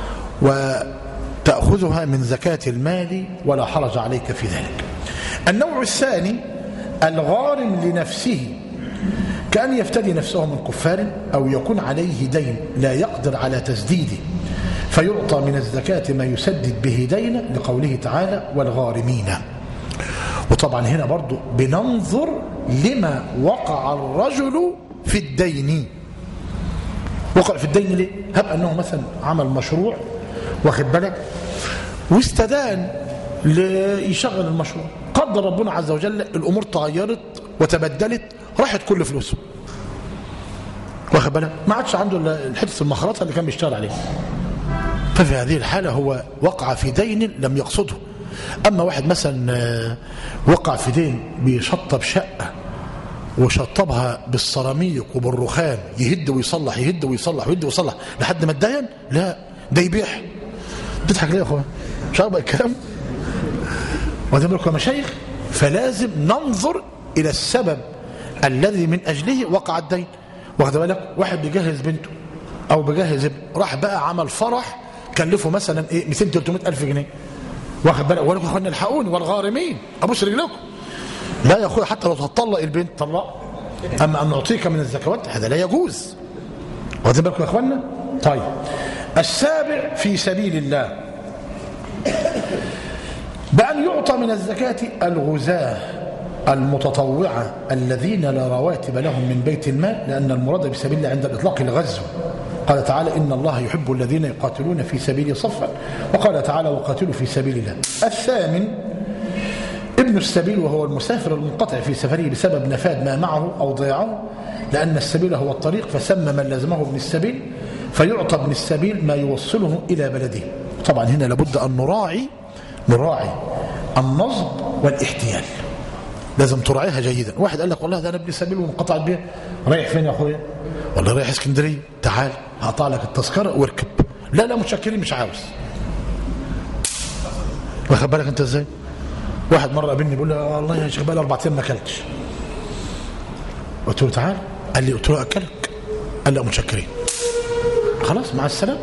وتأخذها من زكاة المال ولا حرج عليك في ذلك. النوع الثاني الغارم لنفسه، كأن يفتدي نفسه من كفار أو يكون عليه دين لا يقدر على تسديده، فيعطى من الزكاة ما يسدد به دينه، لقوله تعالى: والغارمين. وطبعا هنا برضو بننظر لما وقع الرجل في الدين. وقع في الدين ليه؟ هب أنه مثلا عمل مشروع، واخد بالك، واستدان ليشغل المشروع، قدر ربنا عز وجل الأمور تغيرت وتبدلت، راحت كل فلوسه، واخد بالك، ما عادش عنده الحته المخرطه اللي كان بيشتغل عليها. ففي هذه الحالة هو وقع في دين لم يقصده. أما واحد مثلا وقع في دين بيشطب شقة وشطبها بالسيراميك وبالرخام، يهد ويصلح يهد ويصلح ويهد ويصلح لحد ما اتدين، لا ده يبيح. بتضحك ليه يا اخوان؟ مش عارف الكلام. وده لكم يا مشايخ فلازم ننظر إلى السبب الذي من أجله وقع الدين. واخد بالك؟ واحد بيجهز بنته أو بيجهز ابنه، راح بقى عمل فرح كلفه مثلا إيه مئتين ثلاثمائة ألف جنيه. واخد بالك؟ وقالوا يا اخوانا الحقوني والغارمين ابوس رجلكم. لا يا اخويا، حتى لو تطلق البنت طلق، اما ان نعطيك من الزكوات هذا لا يجوز. واخد بالكم يا اخوانا؟ طيب، السابع في سبيل الله بأن يعطى من الزكاة الغزاة المتطوعة الذين لا رواتب لهم من بيت المال، لأن المراد بسبيل الله عند الإطلاق الغزو. قال تعالى إن الله يحب الذين يقاتلون في سبيله صفا، وقال تعالى وقاتلوا في سبيل الله. الثامن ابن السبيل، وهو المسافر المنقطع في سفره بسبب نفاد ما معه أو ضياعه، لأن السبيل هو الطريق، فسمى من لازمه ابن السبيل، فيعطى ابن السبيل ما يوصله إلى بلده. طبعا هنا لابد أن نراعي نراعي النصب والاحتيال، لازم تراعيها جيدا. واحد قال لك والله ده انا ابن سبيل ومنقطع البيع، رايح فين يا اخويا؟ والله رايح اسكندريه، تعال هقطع لك التذكره واركب. لا لا متشكرين مش عاوز. واخد بالك انت ازاي؟ واحد مره قابلني بيقول لي والله يا شيخ بقى لي اربع ايام ما اكلتش. قلت له تعال، قال لي قلت له اكلك، قال لا متشكرين. خلاص مع السلامه.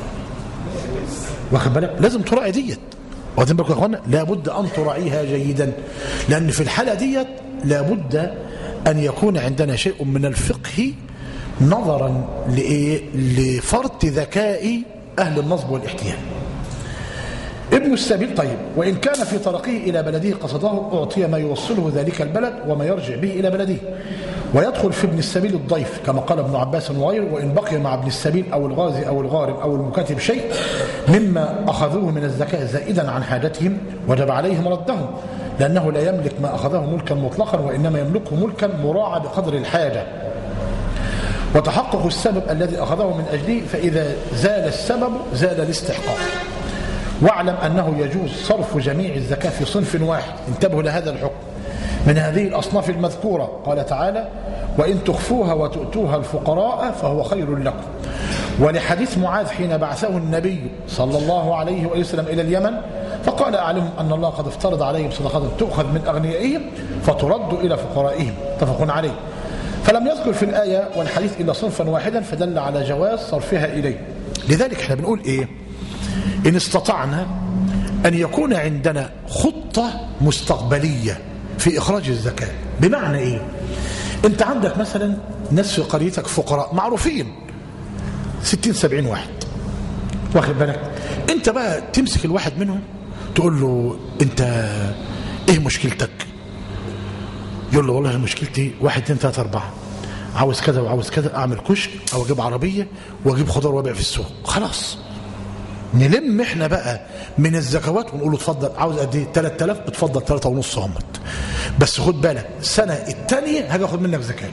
واخد بالك؟ لازم تراعي ديت. واخدين بالكم يا اخوانا؟ لابد ان تراعيها جيدا، لان في الحاله ديت لابد ان يكون عندنا شيء من الفقه نظرا لايه؟ لفرط ذكاء اهل النصب والاحتيال. ابن السبيل طيب، وان كان في طريقه الى بلده قصده اعطي ما يوصله ذلك البلد وما يرجع به الى بلده. ويدخل في ابن السبيل الضيف كما قال ابن عباس وغيره، وإن بقي مع ابن السبيل أو الغازي أو الغارم أو المكاتب شيء مما أخذوه من الزكاة زائدا عن حاجتهم وجب عليهم ردهم، لأنه لا يملك ما أخذه ملكا مطلقا، وإنما يملكه ملكا مراعى بقدر الحاجة وتحقق السبب الذي أخذه من أجله، فإذا زال السبب زال الاستحقاق. واعلم أنه يجوز صرف جميع الزكاة في صنف واحد، انتبهوا لهذا الحكم، من هذه الأصناف المذكورة. قال تعالى وإن تخفوها وتؤتوها الفقراء فهو خير لكم. ولحديث معاذ حين بعثه النبي صلى الله عليه وسلم إلى اليمن فقال أعلمهم أن الله قد افترض عليهم صدقات تؤخذ من أغنيائهم فترد إلى فقرائهم، متفق عليه. فلم يذكر في الآية والحديث إلا صنفا واحدا، فدل على جواز صرفها إليه. لذلك احنا بنقول إيه؟ إن استطعنا أن يكون عندنا خطة مستقبلية في إخراج الزكاة. بمعنى إيه؟ أنت عندك مثلا ناس في قريتك فقراء معروفين ستين سبعين واحد، واخد بالك؟ أنت بقى تمسك الواحد منهم تقول له أنت إيه مشكلتك؟ يقول له والله مشكلتي واحد اثنين ثلاثة أربعة، عاوز كذا وعاوز كذا، أعمل كشك أو أجيب عربية وأجيب خضار وأبيع في السوق. خلاص نلم احنا بقى من الزكوات ونقول له اتفضل عاوز قد ايه؟ ثلاثة آلاف، اتفضل ثلاثة ونص همت، بس خد بالك السنه الثانيه هاجي اخد منك زكاه.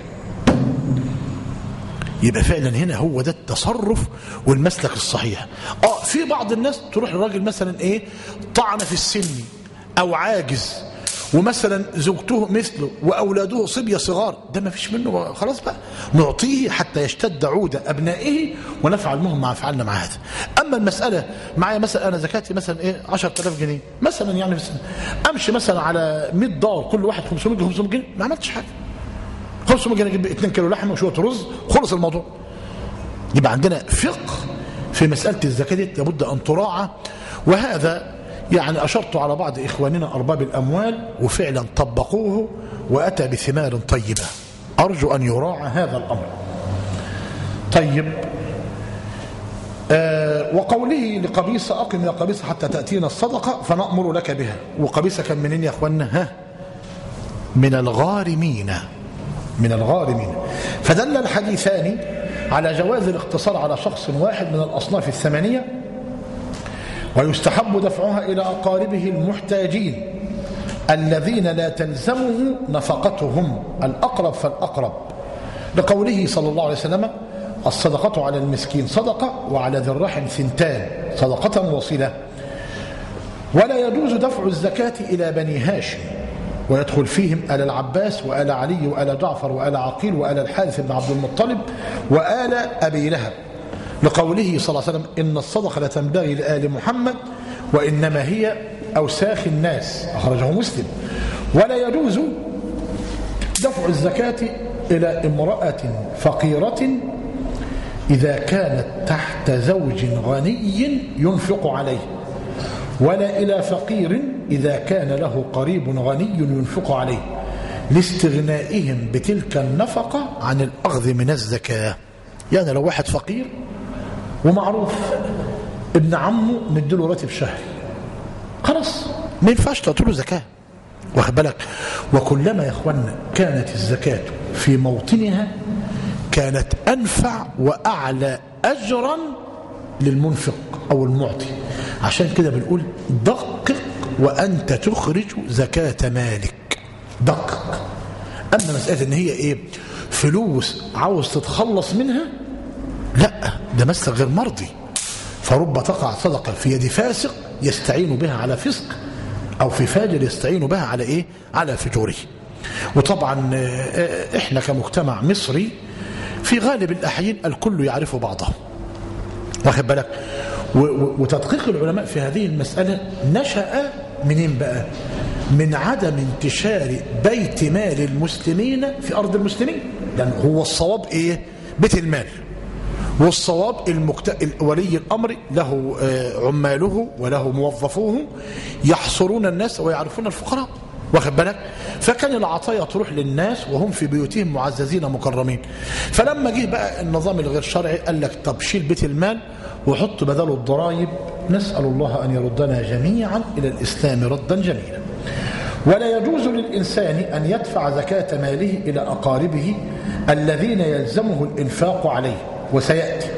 يبقى فعلا هنا هو ده التصرف والمسلك الصحيح. اه في بعض الناس تروح للراجل مثلا ايه طعن في السن او عاجز ومثلا زوجته مثله واولاده صبيه صغار، ده ما فيش منه، خلاص بقى نعطيه حتى يشتد عود ابنائه ونفعل مهم ما فعلنا مع هذا. اما المساله معايا مثلا انا زكاتي مثلا ايه عشرة آلاف جنيه مثلا، يعني مثلا امشي مثلا على مئة دار كل واحد خمسمائة خمسمائة جنيه، ما عملتش حاجه. خمسمائة جنيه اجيب اثنين كيلو لحمه وشويه رز، خلص الموضوع. يبقى عندنا فقه في مساله الزكاه دي لابد ان تراعى. وهذا يعني أشرت على بعض إخواننا أرباب الأموال وفعلا طبقوه وأتى بثمار طيبة، أرجو أن يراعى هذا الأمر. طيب آه وقوله لقبيصة أقم يا قبيصة حتى تأتينا الصدقة فنأمر لك بها. وقبيصة كان منين يا أخوانا؟ ها من الغارمين، من الغارمين. فدل الحديثان على جواز الاقتصار على شخص واحد من الأصناف الثمانية، ويستحب دفعها إلى أقاربه المحتاجين الذين لا تلزمه نفقتهم، الأقرب فالأقرب، لقوله صلى الله عليه وسلم الصدقة على المسكين صدقة وعلى ذي الرحم ثنتان صدقة وصلة. ولا يجوز دفع الزكاة إلى بني هاشم، ويدخل فيهم آل العباس وآل علي وآل جعفر وآل عقيل وآل الحارث بن عبد المطلب وآل أبي لهب، لقوله صلى الله عليه وسلم إن الصدقة لا تنبغي لآل محمد وإنما هي أوساخ الناس، أخرجه مسلم. ولا يجوز دفع الزكاة إلى امرأة فقيرة إذا كانت تحت زوج غني ينفق عليه، ولا إلى فقير إذا كان له قريب غني ينفق عليه، لاستغنائهم بتلك النفقة عن الأخذ من الزكاة. يعني لو واحد فقير ومعروف ابن عمه نديله راتب شهري، خلاص ما ينفعش تعطيله زكاة، واخد بالك. وكلما يا اخوانا كانت الزكاة في موطنها كانت أنفع وأعلى أجرا للمنفق أو المعطي. عشان كده بنقول دقق وأنت تخرج زكاة مالك، دقق. أما مسألة إن هي إيه فلوس عاوز تتخلص منها، لا، ده مسلك غير مرضي. فرب تقع صدقة في يد فاسق يستعين بها على فسق، أو في فاجر يستعين بها على إيه؟ على فجوره. وطبعا إحنا كمجتمع مصري في غالب الأحيان الكل يعرف بعضه، واخد بالك. وتدقيق العلماء في هذه المسألة نشأ منين بقى؟ من عدم انتشار بيت مال المسلمين في أرض المسلمين. لأن هو الصواب إيه؟ بيت المال، والصواب المكت... ولي الأمر له عماله وله موظفوه يحصرون الناس ويعرفون الفقراء، واخد بالك. فكان العطايا تروح للناس وهم في بيوتهم معززين مكرمين. فلما جه بقى النظام الغير شرعي قال لك طب شيل بيت المال وحط بداله الضرائب. نسأل الله أن يردنا جميعا إلى الإسلام ردا جميلا. ولا يجوز للإنسان أن يدفع زكاة ماله إلى أقاربه الذين يلزمه الإنفاق عليه، وسيأتي،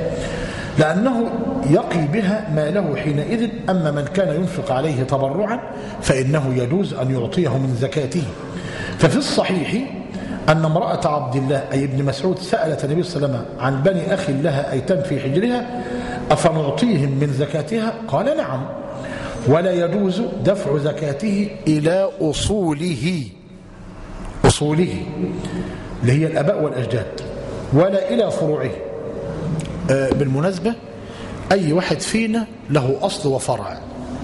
لأنه يقي بها ماله حينئذ. أما من كان ينفق عليه تبرعا فإنه يجوز أن يعطيه من زكاته. ففي الصحيح أن امرأة عبد الله أي ابن مسعود سألت النبي صلى الله عليه وسلم عن بني أخ لها أيتام في حجرها أفنعطيهم من زكاتها؟ قال نعم. ولا يجوز دفع زكاته إلى أصوله، أصوله اللي هي الآباء والأجداد، ولا إلى فروعه. آه بالمناسبة أي واحد فينا له أصل وفرع،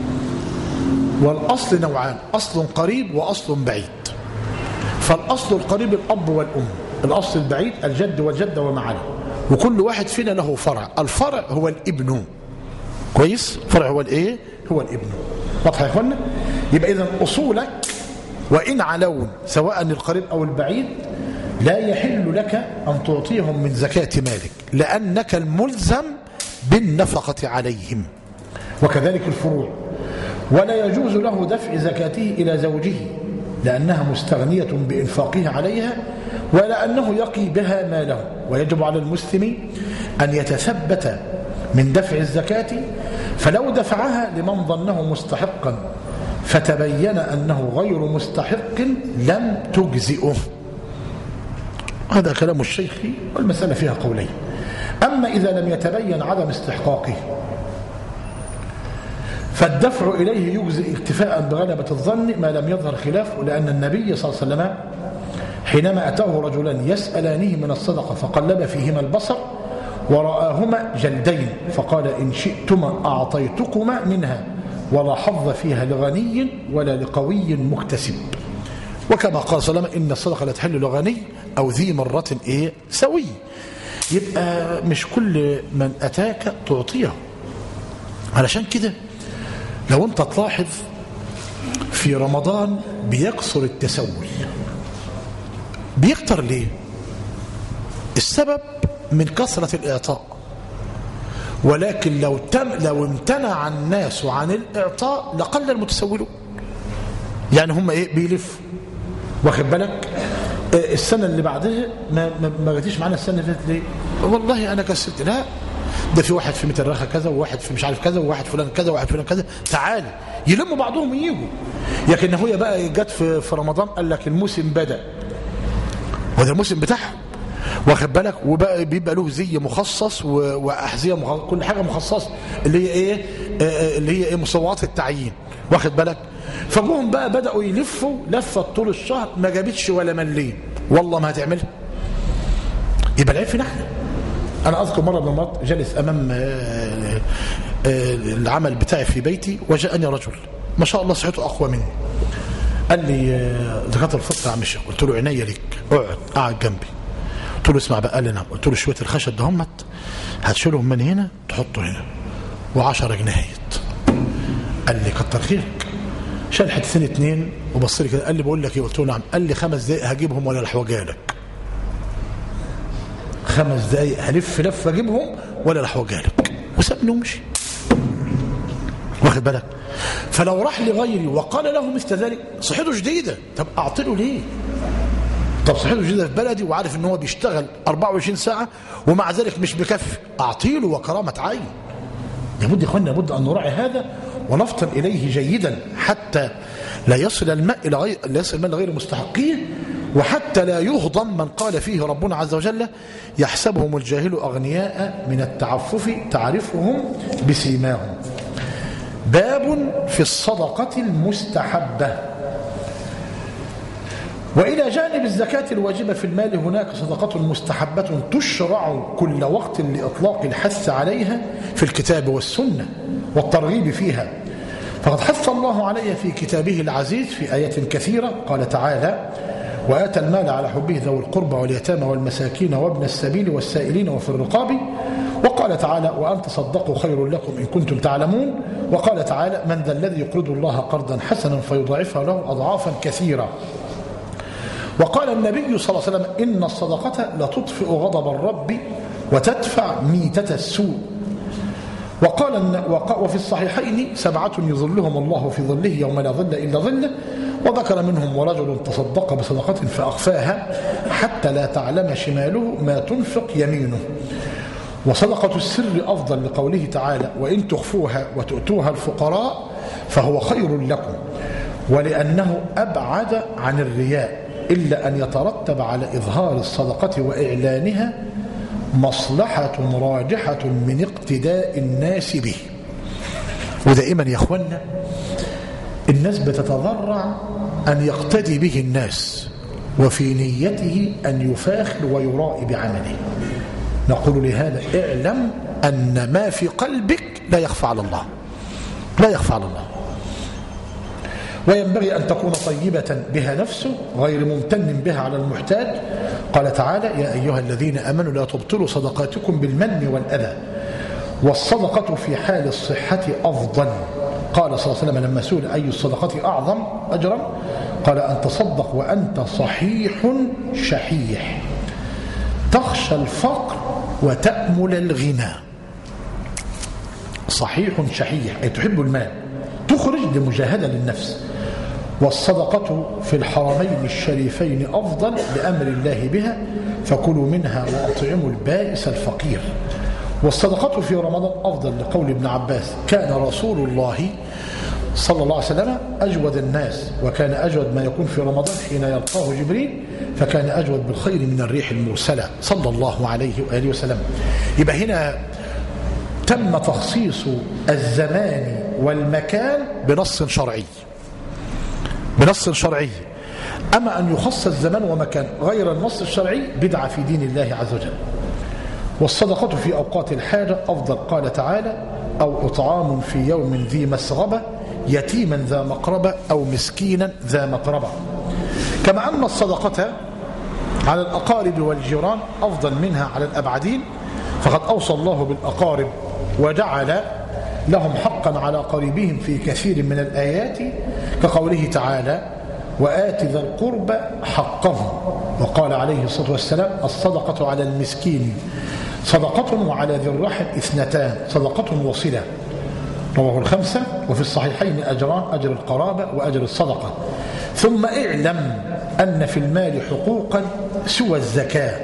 والأصل نوعان، أصل قريب وأصل بعيد. فالأصل القريب الأب والأم، الأصل البعيد الجد والجدة ومعنا، وكل واحد فينا له فرع. الفرع هو الابن، كويس؟ فرع هو الايه؟ هو الابن. واضح يا اخوانا؟ يبقى اذا اصولك وان علون سواء القريب او البعيد لا يحل لك ان تعطيهم من زكاة مالك، لانك الملزم بالنفقة عليهم. وكذلك الفروع. ولا يجوز له دفع زكاته الى زوجه لانها مستغنية بانفاقه عليها، ولا انه يقي بها ماله. ويجب على المسلم ان يتثبت من دفع الزكاة، فلو دفعها لمن ظنه مستحقا فتبين أنه غير مستحق لم تجزئه. هذا كلام الشيخ، والمسألة فيها قولين. أما إذا لم يتبين عدم استحقاقه فالدفع إليه يجزئ اكتفاء بغلبة الظن ما لم يظهر خلافه، لأن النبي صلى الله عليه وسلم حينما أتاه رجلان يسألانه من الصدقة فقلب فيهما البصر ورآهما جلدين فقال إن شئتما أعطيتكما منها ولا حظ فيها لغني ولا لقوي مكتسب. وكما قال صلى الله عليه وسلم إن الصدقة لا تحل لغني أو ذي مرة إيه سوي. يبقى مش كل من أتاك تعطيه. علشان كده لو أنت تلاحظ في رمضان بيكثر التسول. بيكتر ليه؟ السبب من كثرة الإعطاء. ولكن لو تم لو امتنع الناس عن الإعطاء لقل المتسولون. يعني هم إيه بيلفوا، واخد بالك؟ السنة اللي بعدها ما ما جاتيش معانا السنة اللي فاتت ليه؟ والله أنا كسلت. لا، ده في واحد في مترخة كذا وواحد في مش عارف كذا وواحد فلان كذا وواحد فلان كذا، تعالى يلموا بعضهم وييجوا. لكن هو بقى جت في في رمضان قال لك الموسم بدأ، وده الموسم بتاعهم، واخد بالك؟ وبقى بيبقى له زي مخصص واحذيه مخصص، كل حاجه مخصصه اللي هي ايه اللي هي ايه مصوات التعيين، واخد بالك؟ فجوهم بقى بداوا يلفوا لفه طول الشهر ما جابتش ولا مليم، والله ما هتعملها. يبقى العيب فينا احنا. انا اذكر مره من المرات جالس امام العمل بتاعي في بيتي وجاءني رجل ما شاء الله صحته أقوى مني، قال لي زكاة الفطر يا عم الشيخ. قلت له عينيا ليك، اقعد قاعد جنبي. قلت له اسمع بقى. قال لي نعم. قلت له شويه الخشب ده همت هتشيلهم من هنا تحطه هنا وعشرة جنيهات. قال لي كتر خيرك. شال حتتين اتنين وبص لي كده، قال لي بقول لك ايه؟ قلت له نعم. قال لي خمس دقايق هجيبهم ولا لحوجالك. خمس دقايق هلف لفه اجيبهم ولا لحوجالك، وسابني ومشي. واخد بالك؟ فلو راح لغيري وقال له مثل ذلك صحته جديده، طب اعطله ليه؟ طب صحته جديده في بلدي وعارف ان هو بيشتغل أربعة وعشرين ساعه ومع ذلك مش بكفي، اعطيله وكرامه عين. لابد يا اخوانا لابد ان نراعي هذا ونفطن اليه جيدا حتى لا يصل الماء الى غير لا يصل الماء لغير مستحقيه، وحتى لا يهضم من قال فيه ربنا عز وجل يحسبهم الجاهل اغنياء من التعفف تعرفهم بسيماهم. باب في الصدقه المستحبه. وإلى جانب الزكاة الواجبة في المال هناك صدقة مستحبة تشرع كل وقت لإطلاق الحث عليها في الكتاب والسنة والترغيب فيها. فقد حث الله عليها في كتابه العزيز في آيات كثيرة. قال تعالى: وآتى المال على حبه ذوي القربى واليتامى والمساكين وابن السبيل والسائلين وفي الرقاب. وقال تعالى: وأن تصدقوا خير لكم إن كنتم تعلمون. وقال تعالى: من ذا الذي يقرض الله قرضا حسنا فيضاعفها له أضعافا كثيرة. وقال النبي صلى الله عليه وسلم: إن الصدقة لتطفئ غضب الرب وتدفع ميتة السوء. وقال وفي الصحيحين: سبعة يظلهم الله في ظله يوم لا ظل إلا ظله. وذكر منهم: ورجل تصدق بصدقة فأخفاها حتى لا تعلم شماله ما تنفق يمينه. وصدقة السر أفضل لقوله تعالى: وإن تخفوها وتؤتوها الفقراء فهو خير لكم، ولأنه أبعد عن الرياء، إلا أن يترتب على إظهار الصدقة وإعلانها مصلحة راجحة من اقتداء الناس به. ودائما يا أخوانا الناس بتتضرع أن يقتدي به الناس، وفي نيته أن يفاخر ويرائي بعمله. نقول لهذا: اعلم أن ما في قلبك لا يخفى على الله، لا يخفى على الله. وينبغي أن تكون طيبة بها نفسه غير ممتن بها على المحتاج. قال تعالى: يا أيها الذين آمنوا لا تبطلوا صدقاتكم بالمن والأذى. والصدقة في حال الصحة أفضل. قال صلى الله عليه وسلم لما سئل أي الصدقة أعظم أجرا قال: أن تصدق وأنت صحيح شحيح تخشى الفقر وتأمل الغنى. صحيح شحيح أي تحب المال، تخرج لمجاهدة للنفس. والصدقة في الحرمين الشريفين أفضل لأمر الله بها، فكلوا منها وأطعموا البائس الفقير. والصدقة في رمضان أفضل لقول ابن عباس: كان رسول الله صلى الله عليه وسلم أجود الناس، وكان أجود ما يكون في رمضان حين يلقاه جبريل، فكان أجود بالخير من الريح المرسلة صلى الله عليه وآله وسلم. يبقى هنا تم تخصيص الزمان والمكان بنص شرعي، بنص شرعي. أما أن يخصص الزمان ومكان غير النص الشرعي بدعة في دين الله عز وجل. والصدقة في أوقات الحاجة أفضل. قال تعالى: أو إطعام في يوم ذي مسغبة يتيما ذا مقربة أو مسكينا ذا متربة. كما أن الصدقة على الأقارب والجيران أفضل منها على الأبعدين، فقد أوصى الله بالأقارب وجعل لهم حقا على قريبهم في كثير من الآيات، كقوله تعالى: وآت ذا القربى حقه. وقال عليه الصلاة والسلام: الصدقة على المسكين صدقة وعلى ذي الرحم اثنتان صدقة وصلة. رواه الخمسة. وفي الصحيحين أجران: أجر القرابة وأجر الصدقة. ثم اعلم أن في المال حقوقا سوى الزكاة،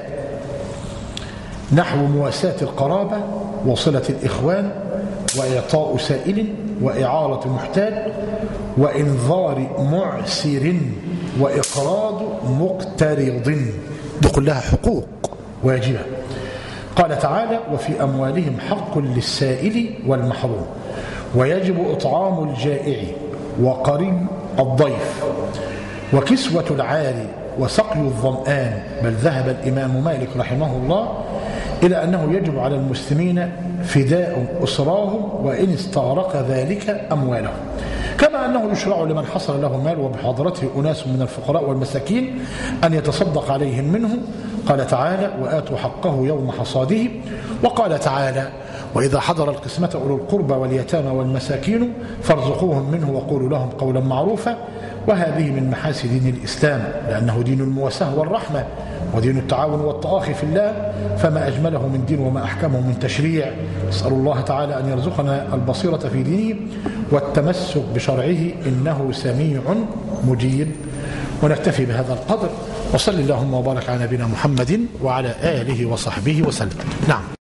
نحو مواساة القرابة وصلة الإخوان وإعطاء سائل وإعارة محتاج وإنذار معسر وإقراض مقترض. دي كلها حقوق واجبة. قال تعالى: وفي أموالهم حق للسائل والمحروم، ويجب إطعام الجائع وقري الضيف وكسوة العاري وسقي الظمآن. بل ذهب الإمام مالك رحمه الله إلى أنه يجب على المسلمين فداء أسراهم وإن استغرق ذلك أموالهم، كما أنه يشرع لمن حصل له مال وبحضرته أناس من الفقراء والمساكين أن يتصدق عليهم منه. قال تعالى: وآتوا حقه يوم حصاده. وقال تعالى: وإذا حضر القسمة أولو القربى واليتامى والمساكين فارزقوهم منه وقولوا لهم قولا معروفا. وهذه من محاسن دين الإسلام، لأنه دين المواساة والرحمة ودين التعاون والتآخي في الله، فما أجمله من دين وما أحكمه من تشريع. نسأل الله تعالى أن يرزقنا البصيرة في دينه والتمسك بشرعه، إنه سميع مجيب. ونكتفي بهذا القدر، وصل اللهم وبارك على نبينا محمد وعلى آله وصحبه وسلم. نعم.